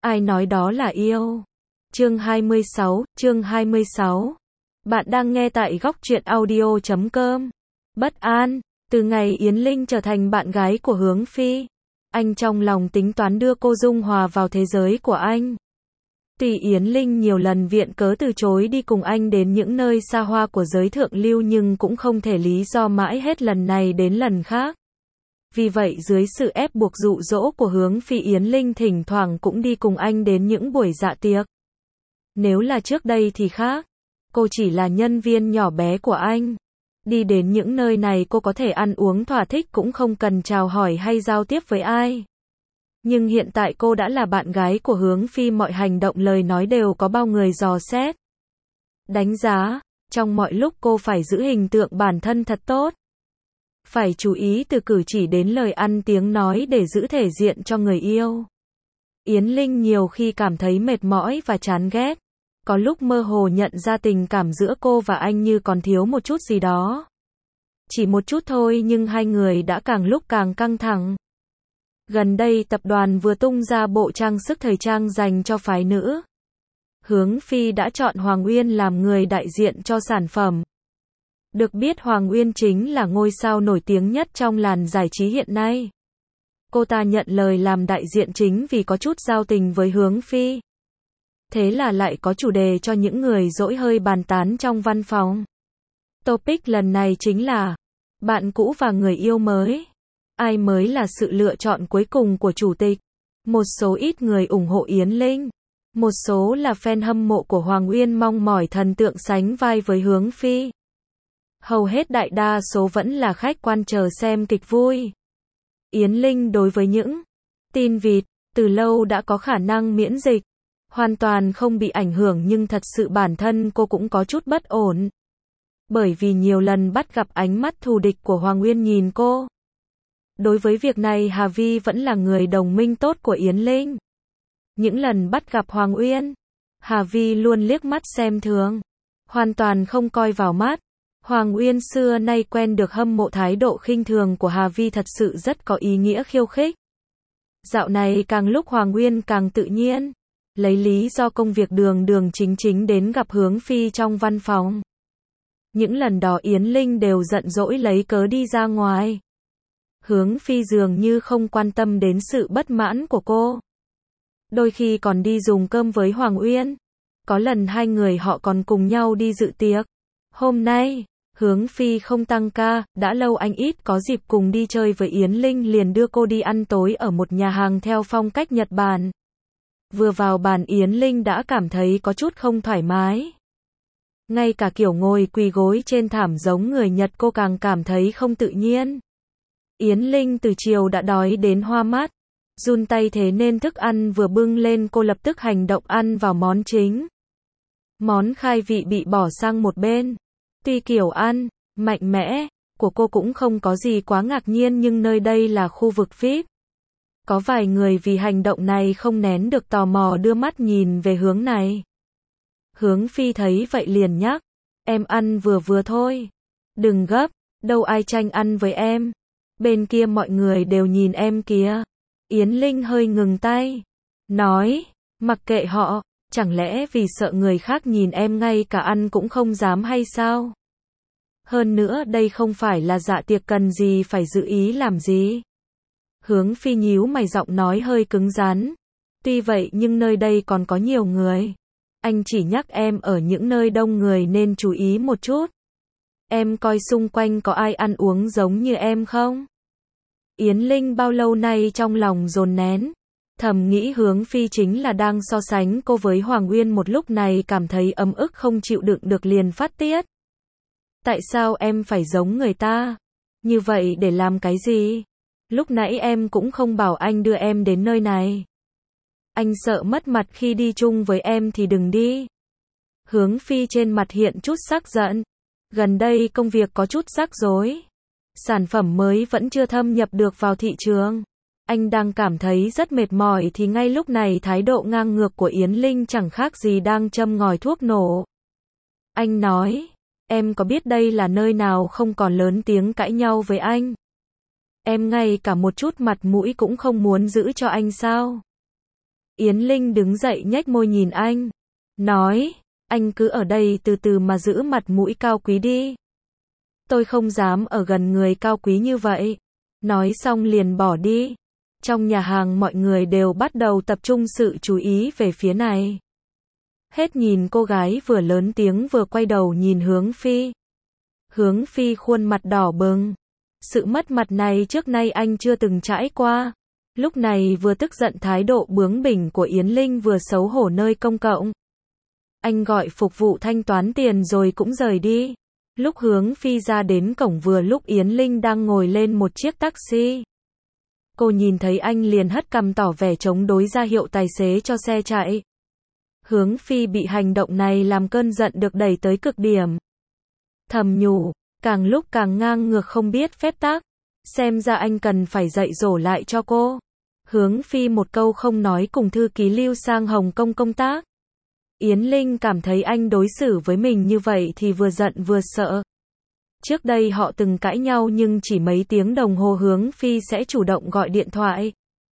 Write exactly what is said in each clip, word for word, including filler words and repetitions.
Ai nói đó là yêu? Chương hai mươi sáu, chương hai mươi sáu. Bạn đang nghe tại góc truyện audio chấm com. Bất an, từ ngày Yến Linh trở thành bạn gái của Hướng Phi, anh trong lòng tính toán đưa cô dung hòa vào thế giới của anh. Tuy Yến Linh nhiều lần viện cớ từ chối đi cùng anh đến những nơi xa hoa của giới thượng lưu nhưng cũng không thể lý do mãi hết lần này đến lần khác. Vì vậy dưới sự ép buộc dụ dỗ của Hướng Phi, Yến Linh thỉnh thoảng cũng đi cùng anh đến những buổi dạ tiệc. Nếu là trước đây thì khác. Cô chỉ là nhân viên nhỏ bé của anh. Đi đến những nơi này cô có thể ăn uống thỏa thích cũng không cần chào hỏi hay giao tiếp với ai. Nhưng hiện tại cô đã là bạn gái của Hướng Phi, mọi hành động lời nói đều có bao người dò xét, đánh giá. Trong mọi lúc cô phải giữ hình tượng bản thân thật tốt. Phải chú ý từ cử chỉ đến lời ăn tiếng nói để giữ thể diện cho người yêu. Yến Linh nhiều khi cảm thấy mệt mỏi và chán ghét. Có lúc mơ hồ nhận ra tình cảm giữa cô và anh như còn thiếu một chút gì đó. Chỉ một chút thôi nhưng hai người đã càng lúc càng căng thẳng. Gần đây tập đoàn vừa tung ra bộ trang sức thời trang dành cho phái nữ. Hướng Phi đã chọn Hoàng Uyên làm người đại diện cho sản phẩm. Được biết Hoàng Uyên chính là ngôi sao nổi tiếng nhất trong làng giải trí hiện nay. Cô ta nhận lời làm đại diện chính vì có chút giao tình với Hướng Phi. Thế là lại có chủ đề cho những người dỗi hơi bàn tán trong văn phòng. Topic lần này chính là bạn cũ và người yêu mới. Ai mới là sự lựa chọn cuối cùng của chủ tịch? Một số ít người ủng hộ Yến Linh. Một số là fan hâm mộ của Hoàng Uyên mong mỏi thần tượng sánh vai với Hướng Phi. Hầu hết đại đa số vẫn là khách quan chờ xem kịch vui. Yến Linh đối với những tin vịt từ lâu đã có khả năng miễn dịch, hoàn toàn không bị ảnh hưởng, nhưng thật sự bản thân cô cũng có chút bất ổn. Bởi vì nhiều lần bắt gặp ánh mắt thù địch của Hoàng Uyên nhìn cô. Đối với việc này Hà Vi vẫn là người đồng minh tốt của Yến Linh. Những lần bắt gặp Hoàng Uyên, Hà Vi luôn liếc mắt xem thường, hoàn toàn không coi vào mắt. Hoàng Uyên xưa nay quen được hâm mộ, thái độ khinh thường của Hà Vi thật sự rất có ý nghĩa khiêu khích. Dạo này càng lúc Hoàng Uyên càng tự nhiên, lấy lý do công việc đường đường chính chính đến gặp Hướng Phi trong văn phòng. Những lần đó Yến Linh đều giận dỗi lấy cớ đi ra ngoài. Hướng Phi dường như không quan tâm đến sự bất mãn của cô. Đôi khi còn đi dùng cơm với Hoàng Uyên. Có lần hai người họ còn cùng nhau đi dự tiệc. Hôm nay, Hướng Phi không tăng ca, đã lâu anh ít có dịp cùng đi chơi với Yến Linh, liền đưa cô đi ăn tối ở một nhà hàng theo phong cách Nhật Bản. Vừa vào bàn Yến Linh đã cảm thấy có chút không thoải mái. Ngay cả kiểu ngồi quỳ gối trên thảm giống người Nhật cô càng cảm thấy không tự nhiên. Yến Linh từ chiều đã đói đến hoa mắt, run tay, thế nên thức ăn vừa bưng lên cô lập tức hành động ăn vào món chính. Món khai vị bị bỏ sang một bên. Tuy kiểu ăn mạnh mẽ của cô cũng không có gì quá ngạc nhiên, nhưng nơi đây là khu vực vi ai pi. Có vài người vì hành động này không nén được tò mò đưa mắt nhìn về hướng này. Hướng Phi thấy vậy liền nhắc, em ăn vừa vừa thôi, đừng gấp, đâu ai tranh ăn với em. Bên kia mọi người đều nhìn em kìa. Yến Linh hơi ngừng tay, nói, mặc kệ họ, chẳng lẽ vì sợ người khác nhìn em ngay cả ăn cũng không dám hay sao? Hơn nữa đây không phải là dạ tiệc, cần gì phải giữ ý làm gì? Hướng Phi nhíu mày, giọng nói hơi cứng rắn. Tuy vậy nhưng nơi đây còn có nhiều người. Anh chỉ nhắc em ở những nơi đông người nên chú ý một chút. Em coi xung quanh có ai ăn uống giống như em không? Yến Linh bao lâu nay trong lòng dồn nén, thầm nghĩ Hướng Phi chính là đang so sánh cô với Hoàng Uyên, một lúc này cảm thấy ấm ức không chịu đựng được liền phát tiết. Tại sao em phải giống người ta? Như vậy để làm cái gì? Lúc nãy em cũng không bảo anh đưa em đến nơi này. Anh sợ mất mặt khi đi chung với em thì đừng đi. Hướng Phi trên mặt hiện chút sắc giận. Gần đây công việc có chút rắc rối. Sản phẩm mới vẫn chưa thâm nhập được vào thị trường. Anh đang cảm thấy rất mệt mỏi thì ngay lúc này thái độ ngang ngược của Yến Linh chẳng khác gì đang châm ngòi thuốc nổ. Anh nói, em có biết đây là nơi nào không, còn lớn tiếng cãi nhau với anh? Em ngay cả một chút mặt mũi cũng không muốn giữ cho anh sao? Yến Linh đứng dậy nhếch môi nhìn anh. Nói, anh cứ ở đây từ từ mà giữ mặt mũi cao quý đi. Tôi không dám ở gần người cao quý như vậy. Nói xong liền bỏ đi. Trong nhà hàng mọi người đều bắt đầu tập trung sự chú ý về phía này. Hết nhìn cô gái vừa lớn tiếng vừa quay đầu nhìn Hướng Phi. Hướng Phi khuôn mặt đỏ bừng. Sự mất mặt này trước nay anh chưa từng trải qua. Lúc này vừa tức giận thái độ bướng bỉnh của Yến Linh vừa xấu hổ nơi công cộng. Anh gọi phục vụ thanh toán tiền rồi cũng rời đi. Lúc Hướng Phi ra đến cổng vừa lúc Yến Linh đang ngồi lên một chiếc taxi. Cô nhìn thấy anh liền hất cằm tỏ vẻ chống đối ra hiệu tài xế cho xe chạy. Hướng Phi bị hành động này làm cơn giận được đẩy tới cực điểm. Thầm nhủ, càng lúc càng ngang ngược không biết phép tắc. Xem ra anh cần phải dạy dỗ lại cho cô. Hướng Phi một câu không nói cùng thư ký lưu sang Hồng Kông công tác. Yến Linh cảm thấy anh đối xử với mình như vậy thì vừa giận vừa sợ. Trước đây họ từng cãi nhau nhưng chỉ mấy tiếng đồng hồ Hướng Phi sẽ chủ động gọi điện thoại.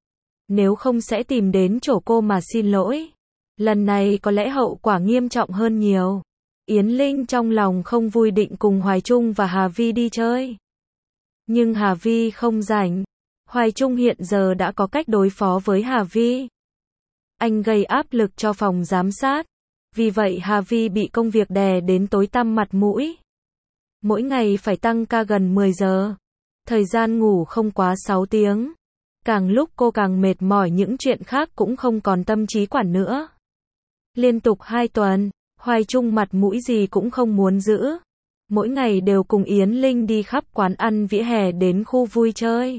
Nếu không sẽ tìm đến chỗ cô mà xin lỗi. Lần này có lẽ hậu quả nghiêm trọng hơn nhiều. Yến Linh trong lòng không vui định cùng Hoài Trung và Hà Vi đi chơi. Nhưng Hà Vi không rảnh. Hoài Trung hiện giờ đã có cách đối phó với Hà Vi. Anh gây áp lực cho phòng giám sát. Vì vậy Hà Vi bị công việc đè đến tối tăm mặt mũi. Mỗi ngày phải tăng ca gần mười giờ. Thời gian ngủ không quá sáu tiếng. Càng lúc cô càng mệt mỏi những chuyện khác cũng không còn tâm trí quản nữa. Liên tục hai tuần, Hoài Trung mặt mũi gì cũng không muốn giữ. Mỗi ngày đều cùng Yến Linh đi khắp quán ăn vỉa hè đến khu vui chơi.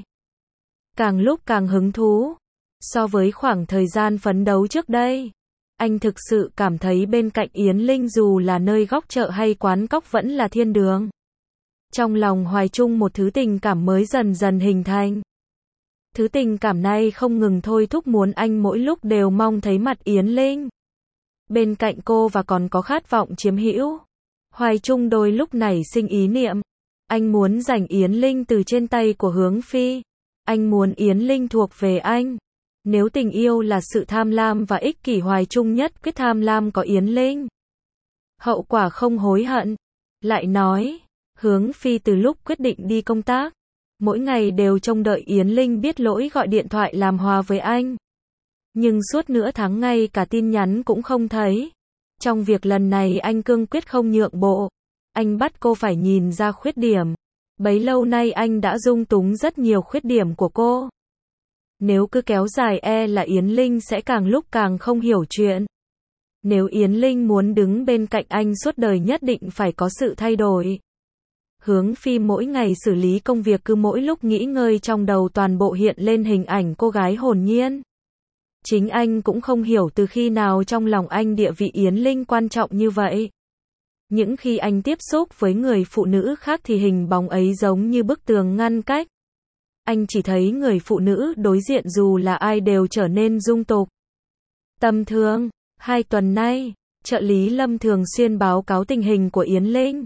Càng lúc càng hứng thú. So với khoảng thời gian phấn đấu trước đây, anh thực sự cảm thấy bên cạnh Yến Linh dù là nơi góc chợ hay quán cóc vẫn là thiên đường. Trong lòng Hoài Trung một thứ tình cảm mới dần dần hình thành. Thứ tình cảm này không ngừng thôi thúc muốn anh mỗi lúc đều mong thấy mặt Yến Linh. Bên cạnh cô và còn có khát vọng chiếm hữu. Hoài Trung đôi lúc nảy sinh ý niệm. Anh muốn giành Yến Linh từ trên tay của Hướng Phi. Anh muốn Yến Linh thuộc về anh. Nếu tình yêu là sự tham lam và ích kỷ Hoài Trung nhất quyết tham lam có Yến Linh. Hậu quả không hối hận. Lại nói, Hướng Phi từ lúc quyết định đi công tác, mỗi ngày đều trông đợi Yến Linh biết lỗi gọi điện thoại làm hòa với anh. Nhưng suốt nửa tháng ngay cả tin nhắn cũng không thấy. Trong việc lần này anh cương quyết không nhượng bộ. Anh bắt cô phải nhìn ra khuyết điểm. Bấy lâu nay anh đã dung túng rất nhiều khuyết điểm của cô. Nếu cứ kéo dài e là Yến Linh sẽ càng lúc càng không hiểu chuyện. Nếu Yến Linh muốn đứng bên cạnh anh suốt đời nhất định phải có sự thay đổi. Hướng Phi mỗi ngày xử lý công việc cứ mỗi lúc nghỉ ngơi trong đầu toàn bộ hiện lên hình ảnh cô gái hồn nhiên. Chính anh cũng không hiểu từ khi nào trong lòng anh địa vị Yến Linh quan trọng như vậy. Những khi anh tiếp xúc với người phụ nữ khác thì hình bóng ấy giống như bức tường ngăn cách. Anh chỉ thấy người phụ nữ đối diện dù là ai đều trở nên dung tục. Tâm thương, hai tuần nay, trợ lý Lâm thường xuyên báo cáo tình hình của Yến Linh.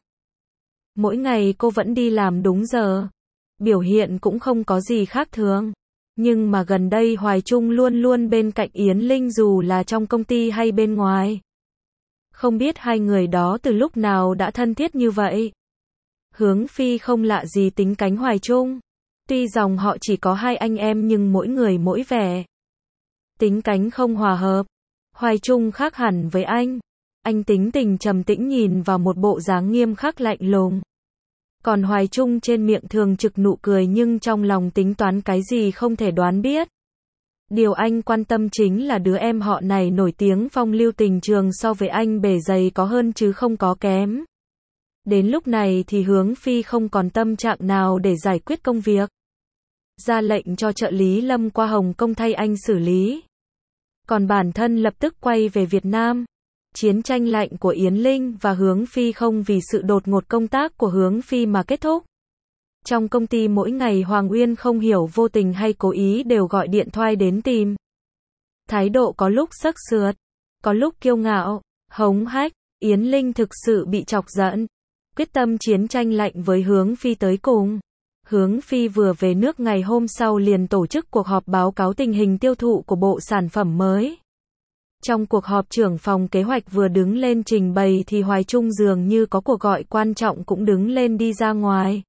Mỗi ngày cô vẫn đi làm đúng giờ. Biểu hiện cũng không có gì khác thường. Nhưng mà gần đây Hoài Trung luôn luôn bên cạnh Yến Linh dù là trong công ty hay bên ngoài. Không biết hai người đó từ lúc nào đã thân thiết như vậy. Hướng Phi không lạ gì tính cánh Hoài Trung. Tuy dòng họ chỉ có hai anh em nhưng mỗi người mỗi vẻ. Tính cánh không hòa hợp. Hoài Trung khác hẳn với anh. Anh tính tình trầm tĩnh nhìn vào một bộ dáng nghiêm khắc lạnh lùng. Còn Hoài Trung trên miệng thường trực nụ cười nhưng trong lòng tính toán cái gì không thể đoán biết. Điều anh quan tâm chính là đứa em họ này nổi tiếng phong lưu tình trường so với anh bề dày có hơn chứ không có kém. Đến lúc này thì Hướng Phi không còn tâm trạng nào để giải quyết công việc. Ra lệnh cho trợ lý Lâm qua Hồng Kông thay anh xử lý. Còn bản thân lập tức quay về Việt Nam. Chiến tranh lạnh của Yến Linh và Hướng Phi không vì sự đột ngột công tác của Hướng Phi mà kết thúc. Trong công ty mỗi ngày Hoàng Uyên không hiểu vô tình hay cố ý đều gọi điện thoại đến tìm. Thái độ có lúc sắc sướt, có lúc kiêu ngạo, hống hách, Yến Linh thực sự bị chọc giận. Quyết tâm chiến tranh lạnh với Hướng Phi tới cùng. Hướng Phi vừa về nước ngày hôm sau liền tổ chức cuộc họp báo cáo tình hình tiêu thụ của bộ sản phẩm mới. Trong cuộc họp trưởng phòng kế hoạch vừa đứng lên trình bày thì Hoài Trung dường như có cuộc gọi quan trọng cũng đứng lên đi ra ngoài.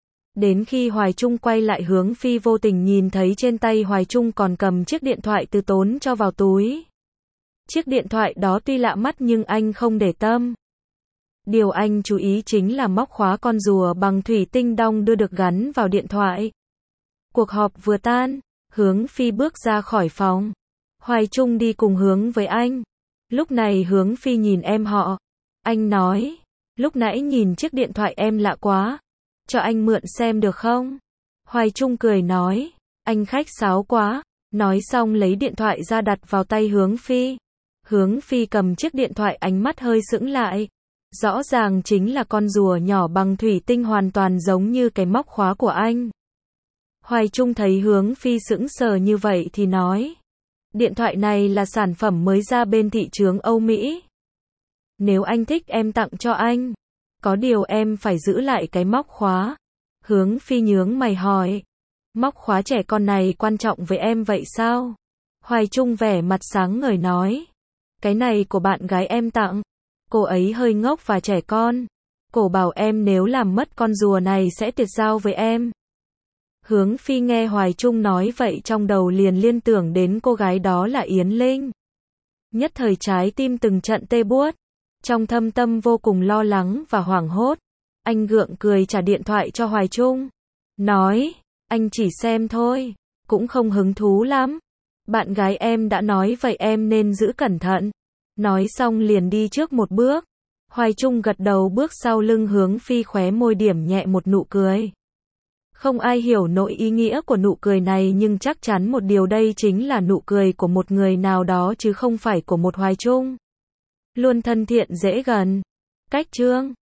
Đến khi Hoài Trung quay lại Hướng Phi vô tình nhìn thấy trên tay Hoài Trung còn cầm chiếc điện thoại Từ Tốn cho vào túi. Chiếc điện thoại đó tuy lạ mắt nhưng anh không để tâm. Điều anh chú ý chính là móc khóa con rùa bằng thủy tinh đong đưa được gắn vào điện thoại. Cuộc họp vừa tan, Hướng Phi bước ra khỏi phòng. Hoài Trung đi cùng hướng với anh. Lúc này Hướng Phi nhìn em họ. Anh nói, lúc nãy nhìn chiếc điện thoại em lạ quá. Cho anh mượn xem được không? Hoài Trung cười nói, anh khách sáo quá. Nói xong lấy điện thoại ra đặt vào tay Hướng Phi. Hướng Phi cầm chiếc điện thoại ánh mắt hơi sững lại. Rõ ràng chính là con rùa nhỏ bằng thủy tinh hoàn toàn giống như cái móc khóa của anh. Hoài Trung thấy Hướng Phi sững sờ như vậy thì nói, điện thoại này là sản phẩm mới ra bên thị trường Âu Mỹ. Nếu anh thích em tặng cho anh. Có điều em phải giữ lại cái móc khóa. Hướng Phi nhướng mày hỏi, móc khóa trẻ con này quan trọng với em vậy sao? Hoài Trung vẻ mặt sáng ngời nói, cái này của bạn gái em tặng. Cô ấy hơi ngốc và trẻ con. Cô bảo em nếu làm mất con rùa này sẽ tuyệt giao với em. Hướng Phi nghe Hoài Trung nói vậy trong đầu liền liên tưởng đến cô gái đó là Yến Linh. Nhất thời trái tim từng trận tê buốt. Trong thâm tâm vô cùng lo lắng và hoảng hốt. Anh gượng cười trả điện thoại cho Hoài Trung. Nói, anh chỉ xem thôi. Cũng không hứng thú lắm. Bạn gái em đã nói vậy em nên giữ cẩn thận. Nói xong liền đi trước một bước. Hoài Trung gật đầu bước sau lưng Hướng Phi khóe môi điểm nhẹ một nụ cười. Không ai hiểu nội ý nghĩa của nụ cười này nhưng chắc chắn một điều đây chính là nụ cười của một người nào đó chứ không phải của một Hoài Trung. Luôn thân thiện dễ gần. Cách chương